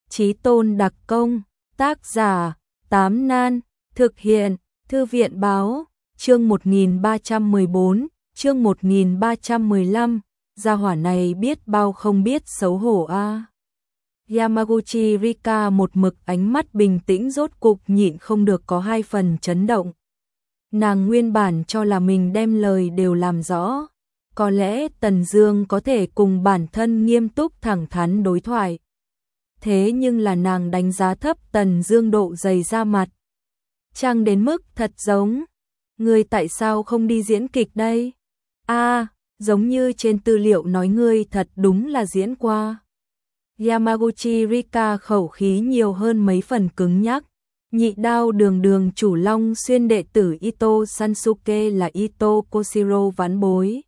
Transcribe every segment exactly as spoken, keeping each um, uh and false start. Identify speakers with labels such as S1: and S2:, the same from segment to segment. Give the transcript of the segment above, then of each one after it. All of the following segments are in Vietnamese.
S1: Chí tôn đặc công, tác giả, Tám Nan, thực hiện, Thư viện báo, chương một nghìn ba trăm mười bốn, chương một nghìn ba trăm mười lăm, gia hỏa này biết bao không biết xấu hổ a. À. Yamaguchi Rika một mực ánh mắt bình tĩnh rốt cục nhịn không được có hai phần chấn động. Nàng nguyên bản cho là mình đem lời đều làm rõ, có lẽ Tần Dương có thể cùng bản thân nghiêm túc thẳng thắn đối thoại. Thế nhưng là nàng đánh giá thấp Tần Dương độ dày da mặt. Chăng đến mức thật giống, ngươi tại sao không đi diễn kịch đây? A, à, giống như trên tư liệu nói ngươi thật đúng là diễn qua. Yamaguchi Rika khẩu khí nhiều hơn mấy phần cứng nhắc. Nhị đao đường đường chủ Long Xuyên đệ tử Ito Sansuke là Ito Koshiro vãn bối.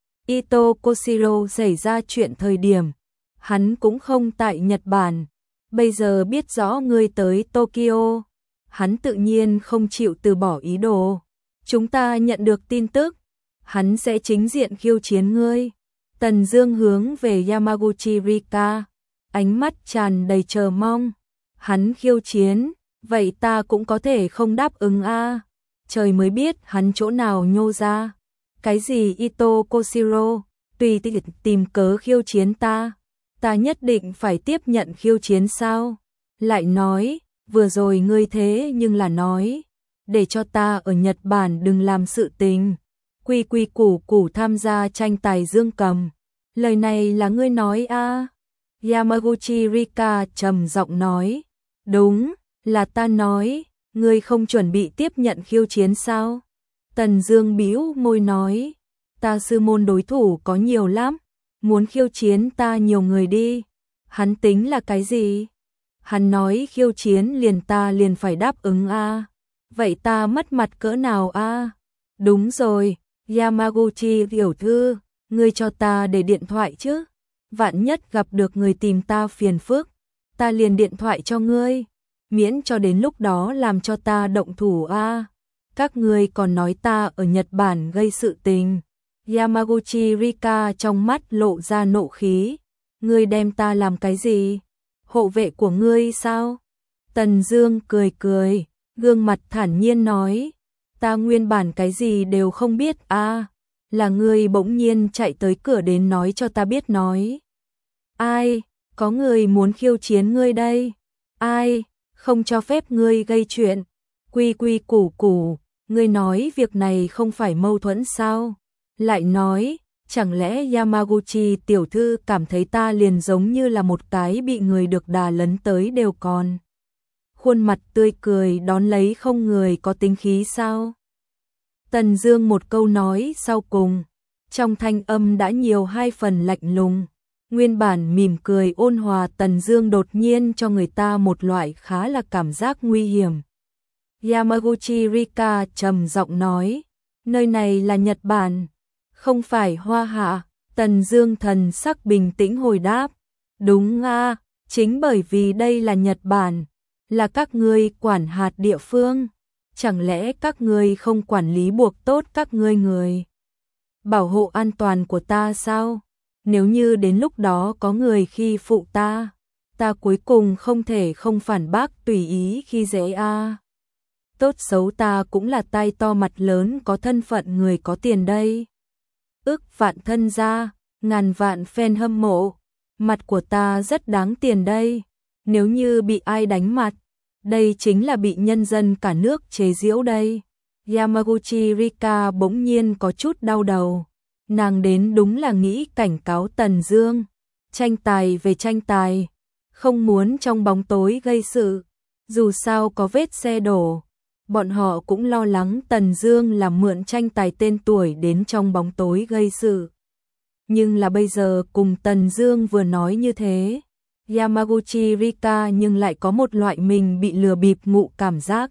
S1: Ito Koshiro xảy ra chuyện thời điểm, hắn cũng không tại Nhật Bản. Bây giờ biết rõ ngươi tới Tokyo, hắn tự nhiên không chịu từ bỏ ý đồ. Chúng ta nhận được tin tức, hắn sẽ chính diện khiêu chiến ngươi. Tần Dương hướng về Yamaguchi Rika, ánh mắt tràn đầy chờ mong. Hắn khiêu chiến, vậy ta cũng có thể không đáp ứng a. À. Trời mới biết hắn chỗ nào nhô ra. Cái gì Ito Koshiro, tùy tìm cớ khiêu chiến ta. Ta nhất định phải tiếp nhận khiêu chiến sao? Lại nói, vừa rồi ngươi thế nhưng là nói, để cho ta ở Nhật Bản đừng làm sự tình. Quy quy củ củ tham gia tranh tài dương cầm. Lời này là ngươi nói a? À. Yamaguchi Rika trầm giọng nói, đúng, là ta nói, ngươi không chuẩn bị tiếp nhận khiêu chiến sao? Tần Dương bĩu môi nói, ta sư môn đối thủ có nhiều lắm, muốn khiêu chiến ta nhiều người đi. Hắn tính là cái gì? Hắn nói khiêu chiến liền ta liền phải đáp ứng a. À. Vậy ta mất mặt cỡ nào a? À? Đúng rồi, Yamaguchi tiểu thư, ngươi cho ta để điện thoại chứ? Vạn nhất gặp được người tìm ta phiền phức, ta liền điện thoại cho ngươi, miễn cho đến lúc đó làm cho ta động thủ a. À. Các ngươi còn nói ta ở Nhật Bản gây sự tình. Yamaguchi Rika trong mắt lộ ra nộ khí. Ngươi đem ta làm cái gì? Hộ vệ của ngươi sao? Tần Dương cười cười, gương mặt thản nhiên nói, ta nguyên bản cái gì đều không biết a, à, là ngươi bỗng nhiên chạy tới cửa đến nói cho ta biết nói. Ai, có người muốn khiêu chiến ngươi đây? Ai, không cho phép ngươi gây chuyện. Quy quy củ củ, ngươi nói việc này không phải mâu thuẫn sao? Lại nói, chẳng lẽ Yamaguchi tiểu thư cảm thấy ta liền giống như là một cái bị người được đà lấn tới đều còn. Khuôn mặt tươi cười đón lấy không người có tính khí sao? Tần Dương một câu nói sau cùng, trong thanh âm đã nhiều hai phần lạnh lùng. Nguyên bản mỉm cười ôn hòa Tần Dương đột nhiên cho người ta một loại khá là cảm giác nguy hiểm. Yamaguchi Rika trầm giọng nói, nơi này là Nhật Bản, không phải Hoa Hạ. Tần Dương thần sắc bình tĩnh hồi đáp, đúng a, à, chính bởi vì đây là Nhật Bản, là các ngươi quản hạt địa phương, chẳng lẽ các ngươi không quản lý buộc tốt các ngươi người bảo hộ an toàn của ta sao? Nếu như đến lúc đó có người khi phụ ta, ta cuối cùng không thể không phản bác tùy ý khi dễ a. À. Tốt xấu ta cũng là tay to mặt lớn có thân phận người có tiền đây. Ước vạn thân gia, ngàn vạn fan hâm mộ, mặt của ta rất đáng tiền đây. Nếu như bị ai đánh mặt, đây chính là bị nhân dân cả nước chế giễu đây. Yamaguchi Rika bỗng nhiên có chút đau đầu. Nàng đến đúng là nghĩ cảnh cáo Tần Dương, tranh tài về tranh tài, không muốn trong bóng tối gây sự. Dù sao có vết xe đổ, bọn họ cũng lo lắng Tần Dương làm mượn tranh tài tên tuổi đến trong bóng tối gây sự. Nhưng là bây giờ cùng Tần Dương vừa nói như thế, Yamaguchi Rika nhưng lại có một loại mình bị lừa bịp ngụ cảm giác.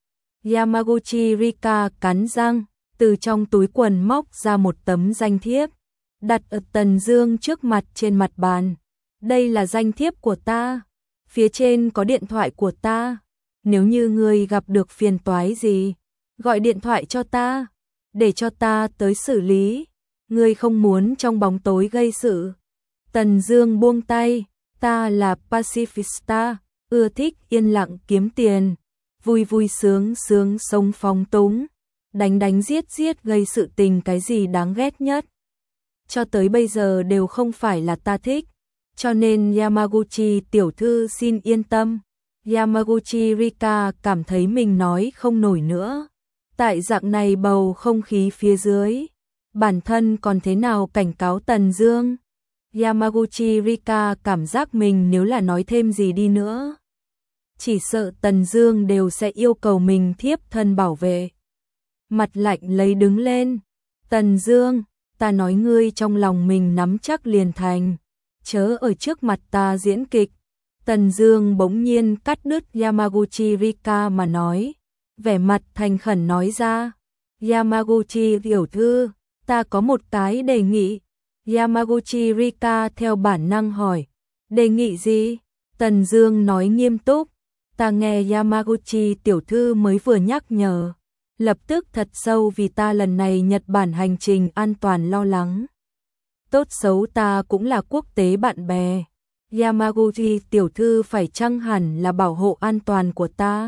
S1: Yamaguchi Rika cắn răng, từ trong túi quần móc ra một tấm danh thiếp, đặt ở Tần Dương trước mặt trên mặt bàn. Đây là danh thiếp của ta, phía trên có điện thoại của ta. Nếu như ngươi gặp được phiền toái gì, gọi điện thoại cho ta, để cho ta tới xử lý. Ngươi không muốn trong bóng tối gây sự. Tần Dương buông tay, Ta là pacifista, ưa thích yên lặng kiếm tiền, vui vui sướng sướng sống phóng túng, đánh đánh giết giết gây sự tình cái gì đáng ghét nhất. Cho tới bây giờ đều không phải là ta thích, cho nên Yamaguchi tiểu thư xin yên tâm. Yamaguchi Rika cảm thấy mình nói không nổi nữa. Tại dạng này bầu không khí phía dưới, bản thân còn thế nào cảnh cáo Tần Dương. Yamaguchi Rika cảm giác mình nếu là nói thêm gì đi nữa, chỉ sợ Tần Dương đều sẽ yêu cầu mình thiếp thân bảo vệ. Mặt lạnh lấy đứng lên. Tần Dương, ta nói ngươi trong lòng mình nắm chắc liền thành, chớ ở trước mặt ta diễn kịch. Tần Dương bỗng nhiên cắt đứt Yamaguchi Rika mà nói, vẻ mặt thành khẩn nói ra. Yamaguchi tiểu thư, ta có một cái đề nghị. Yamaguchi Rika theo bản năng hỏi, đề nghị gì? Tần Dương nói nghiêm túc, ta nghe Yamaguchi tiểu thư mới vừa nhắc nhở, lập tức thật sâu vì ta lần này Nhật Bản hành trình an toàn lo lắng. Tốt xấu ta cũng là quốc tế bạn bè, Yamaguchi tiểu thư phải chăng hẳn là bảo hộ an toàn của ta.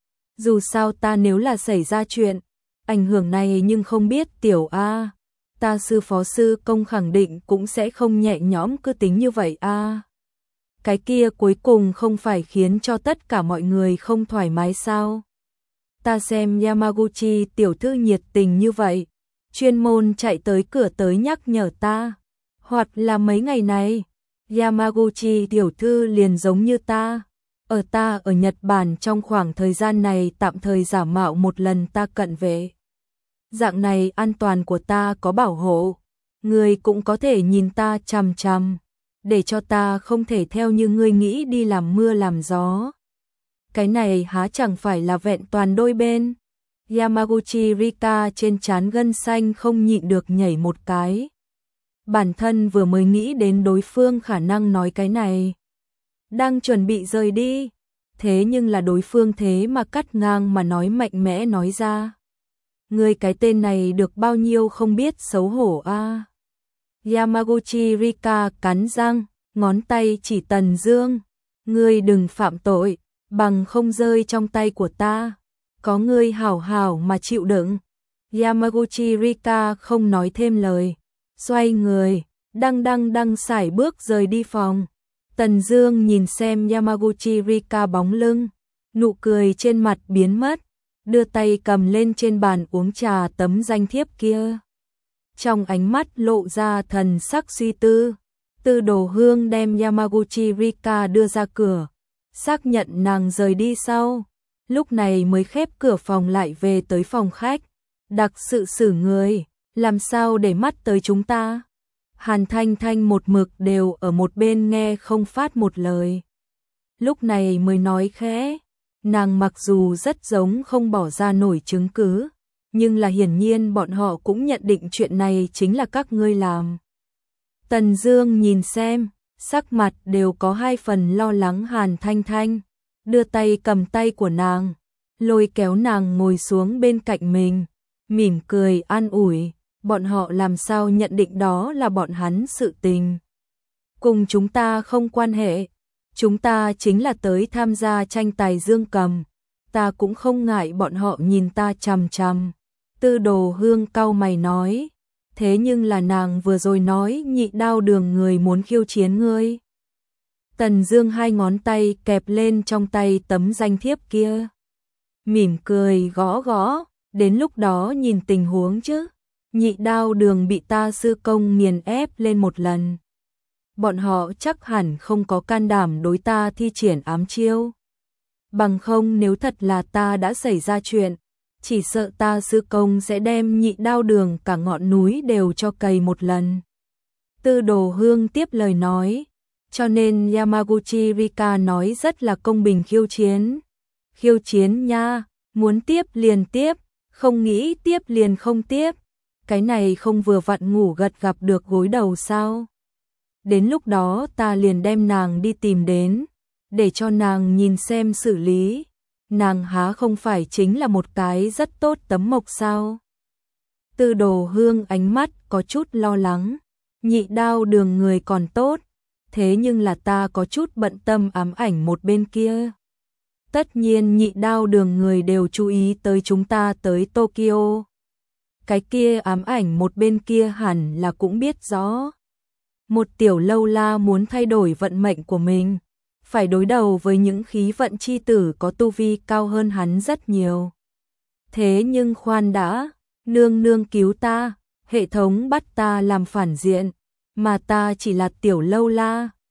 S1: Dù sao ta nếu là xảy ra chuyện, ảnh hưởng này nhưng không biết tiểu A, ta sư phó sư công khẳng định cũng sẽ không nhẹ nhõm cứ tính như vậy a. Cái kia cuối cùng không phải khiến cho tất cả mọi người không thoải mái sao? Ta xem Yamaguchi tiểu thư nhiệt tình như vậy, chuyên môn chạy tới cửa tới nhắc nhở ta, hoặc là mấy ngày này, Yamaguchi tiểu thư liền giống như ta, ở ta ở Nhật Bản trong khoảng thời gian này tạm thời giả mạo một lần ta cận vệ. Dạng này an toàn của ta có bảo hộ, người cũng có thể nhìn ta chằm chằm, để cho ta không thể theo như ngươi nghĩ đi làm mưa làm gió. Cái này há chẳng phải là vẹn toàn đôi bên. Yamaguchi Rika trên trán gân xanh không nhịn được nhảy một cái. Bản thân vừa mới nghĩ đến đối phương khả năng nói cái này, đang chuẩn bị rời đi, thế nhưng là đối phương thế mà cắt ngang mà nói mạnh mẽ nói ra. Ngươi cái tên này được bao nhiêu không biết xấu hổ a. À. Yamaguchi Rika cắn răng, ngón tay chỉ Tần Dương, ngươi đừng phạm tội, bằng không rơi trong tay của ta, có ngươi hảo hảo mà chịu đựng. Yamaguchi Rika không nói thêm lời, xoay người, đăng đăng đăng sải bước rời đi phòng. Tần Dương nhìn xem Yamaguchi Rika bóng lưng, nụ cười trên mặt biến mất, đưa tay cầm lên trên bàn uống trà tấm danh thiếp kia. Trong ánh mắt lộ ra thần sắc suy tư, Tư Đồ Hương đem Yamaguchi Rika đưa ra cửa, xác nhận nàng rời đi sau, lúc này mới khép cửa phòng lại về tới phòng khách. Đặc sự xử người, làm sao để mắt tới chúng ta? Hàn Thanh Thanh một mực đều ở một bên nghe không phát một lời. Lúc này mới nói khẽ, nàng mặc dù rất giống không bỏ ra nổi chứng cứ, nhưng là hiển nhiên bọn họ cũng nhận định chuyện này chính là các ngươi làm. Tần Dương nhìn xem, sắc mặt đều có hai phần lo lắng. Hàn Thanh Thanh đưa tay cầm tay của nàng, lôi kéo nàng ngồi xuống bên cạnh mình, mỉm cười an ủi, bọn họ làm sao nhận định đó là bọn hắn sự tình. Cùng chúng ta không quan hệ, chúng ta chính là tới tham gia tranh tài dương cầm, ta cũng không ngại bọn họ nhìn ta chằm chằm. Tư Đồ Hương cau mày nói, thế nhưng là nàng vừa rồi nói Nhị Đao Đường người muốn khiêu chiến ngươi. Tần Dương hai ngón tay kẹp lên trong tay tấm danh thiếp kia, mỉm cười gõ gõ, đến lúc đó nhìn tình huống chứ. Nhị Đao Đường bị ta sư công nghiền ép lên một lần, bọn họ chắc hẳn không có can đảm đối ta thi triển ám chiêu. Bằng không nếu thật là ta đã xảy ra chuyện, chỉ sợ ta sư công sẽ đem Nhị Đao Đường cả ngọn núi đều cho cày một lần. Tư Đồ Hương tiếp lời nói, cho nên Yamaguchi Rika nói rất là công bình khiêu chiến. Khiêu chiến nha, muốn tiếp liền tiếp, không nghĩ tiếp liền không tiếp. Cái này không vừa vặn ngủ gật gặp được gối đầu sao? Đến lúc đó ta liền đem nàng đi tìm đến, để cho nàng nhìn xem xử lý. Nàng há không phải chính là một cái rất tốt tấm mộc sao? Tư Đồ Hương ánh mắt có chút lo lắng, Nhị Đao Đường người còn tốt, thế nhưng là ta có chút bận tâm ám ảnh một bên kia. Tất nhiên nhị đao đường người đều chú ý tới chúng ta tới Tokyo. Cái kia ám ảnh một bên kia hẳn là cũng biết rõ. Một tiểu lâu la muốn thay đổi vận mệnh của mình, phải đối đầu với những khí vận chi tử có tu vi cao hơn hắn rất nhiều. Thế nhưng khoan đã, nương nương cứu ta, hệ thống bắt ta làm phản diện, mà ta chỉ là tiểu lâu la,